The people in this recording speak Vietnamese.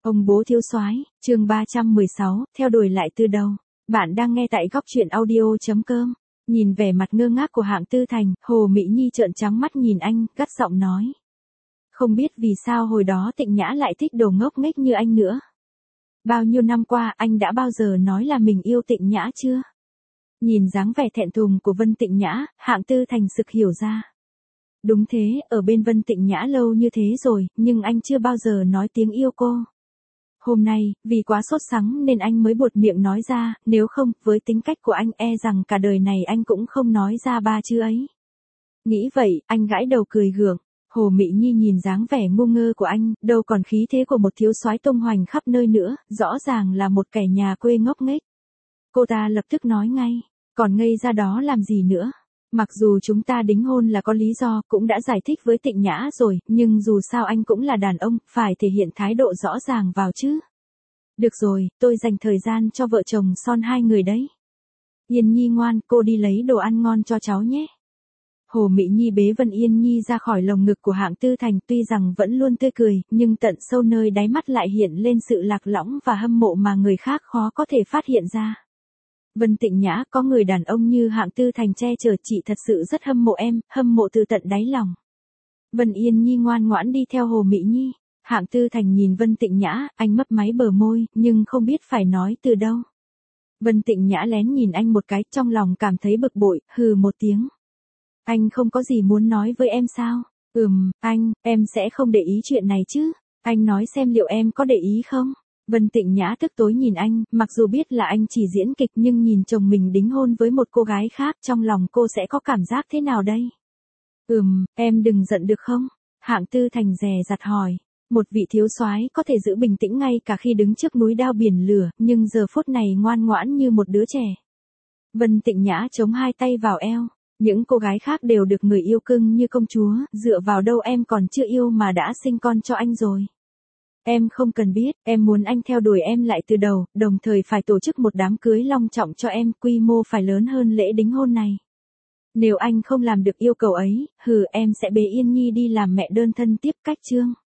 Ông bố thiếu soái, chương 316, theo đuổi lại từ đầu. Bạn đang nghe tại góc truyện audio.com. Nhìn vẻ mặt ngơ ngác của Hạng Tư Thành, Hồ Mỹ Nhi trợn trắng mắt nhìn anh, gắt giọng nói. Không biết vì sao hồi đó Tịnh Nhã lại thích đồ ngốc nghếch như anh nữa. Bao nhiêu năm qua anh đã bao giờ nói là mình yêu Tịnh Nhã chưa? Nhìn dáng vẻ thẹn thùng của Vân Tịnh Nhã, Hạng Tư Thành sực hiểu ra. Đúng thế, ở bên Vân Tịnh Nhã lâu như thế rồi, nhưng anh chưa bao giờ nói tiếng yêu cô. Hôm nay, vì quá sốt sắng nên anh mới buột miệng nói ra, nếu không, với tính cách của anh e rằng cả đời này anh cũng không nói ra ba chữ ấy. Nghĩ vậy, anh gãi đầu cười gượng. Hồ Mỹ Nhi nhìn dáng vẻ ngu ngơ của anh, đâu còn khí thế của một thiếu soái tung hoành khắp nơi nữa, rõ ràng là một kẻ nhà quê ngốc nghếch. Cô ta lập tức nói ngay, còn ngây ra đó làm gì nữa? Mặc dù chúng ta đính hôn là có lý do, cũng đã giải thích với Tịnh Nhã rồi, nhưng dù sao anh cũng là đàn ông, phải thể hiện thái độ rõ ràng vào chứ. Được rồi, tôi dành thời gian cho vợ chồng son hai người đấy. Yên Nhi ngoan, cô đi lấy đồ ăn ngon cho cháu nhé. Hồ Mỹ Nhi bế Vân Yên Nhi ra khỏi lồng ngực của Hạng Tư Thành, tuy rằng vẫn luôn tươi cười, nhưng tận sâu nơi đáy mắt lại hiện lên sự lạc lõng và hâm mộ mà người khác khó có thể phát hiện ra. Vân Tịnh Nhã, có người đàn ông như Hạng Tư Thành che chở chị thật sự rất hâm mộ em, hâm mộ từ tận đáy lòng. Vân Yên Nhi ngoan ngoãn đi theo Hồ Mỹ Nhi. Hạng Tư Thành nhìn Vân Tịnh Nhã, anh mấp máy bờ môi, nhưng không biết phải nói từ đâu. Vân Tịnh Nhã lén nhìn anh một cái, trong lòng cảm thấy bực bội, hừ một tiếng. Anh không có gì muốn nói với em sao? Anh, em sẽ không để ý chuyện này chứ. Anh nói xem liệu em có để ý không? Vân Tịnh Nhã tức tối nhìn anh, mặc dù biết là anh chỉ diễn kịch nhưng nhìn chồng mình đính hôn với một cô gái khác, trong lòng cô sẽ có cảm giác thế nào đây? Em đừng giận được không? Hạng Tư Thành dè dặt hỏi. Một vị thiếu soái có thể giữ bình tĩnh ngay cả khi đứng trước núi đao biển lửa, nhưng giờ phút này ngoan ngoãn như một đứa trẻ. Vân Tịnh Nhã chống hai tay vào eo. Những cô gái khác đều được người yêu cưng như công chúa, dựa vào đâu em còn chưa yêu mà đã sinh con cho anh rồi. Em không cần biết, em muốn anh theo đuổi em lại từ đầu, đồng thời phải tổ chức một đám cưới long trọng cho em, quy mô phải lớn hơn lễ đính hôn này. Nếu anh không làm được yêu cầu ấy, em sẽ bế Yên Nhi đi làm mẹ đơn thân tiếp cách chương.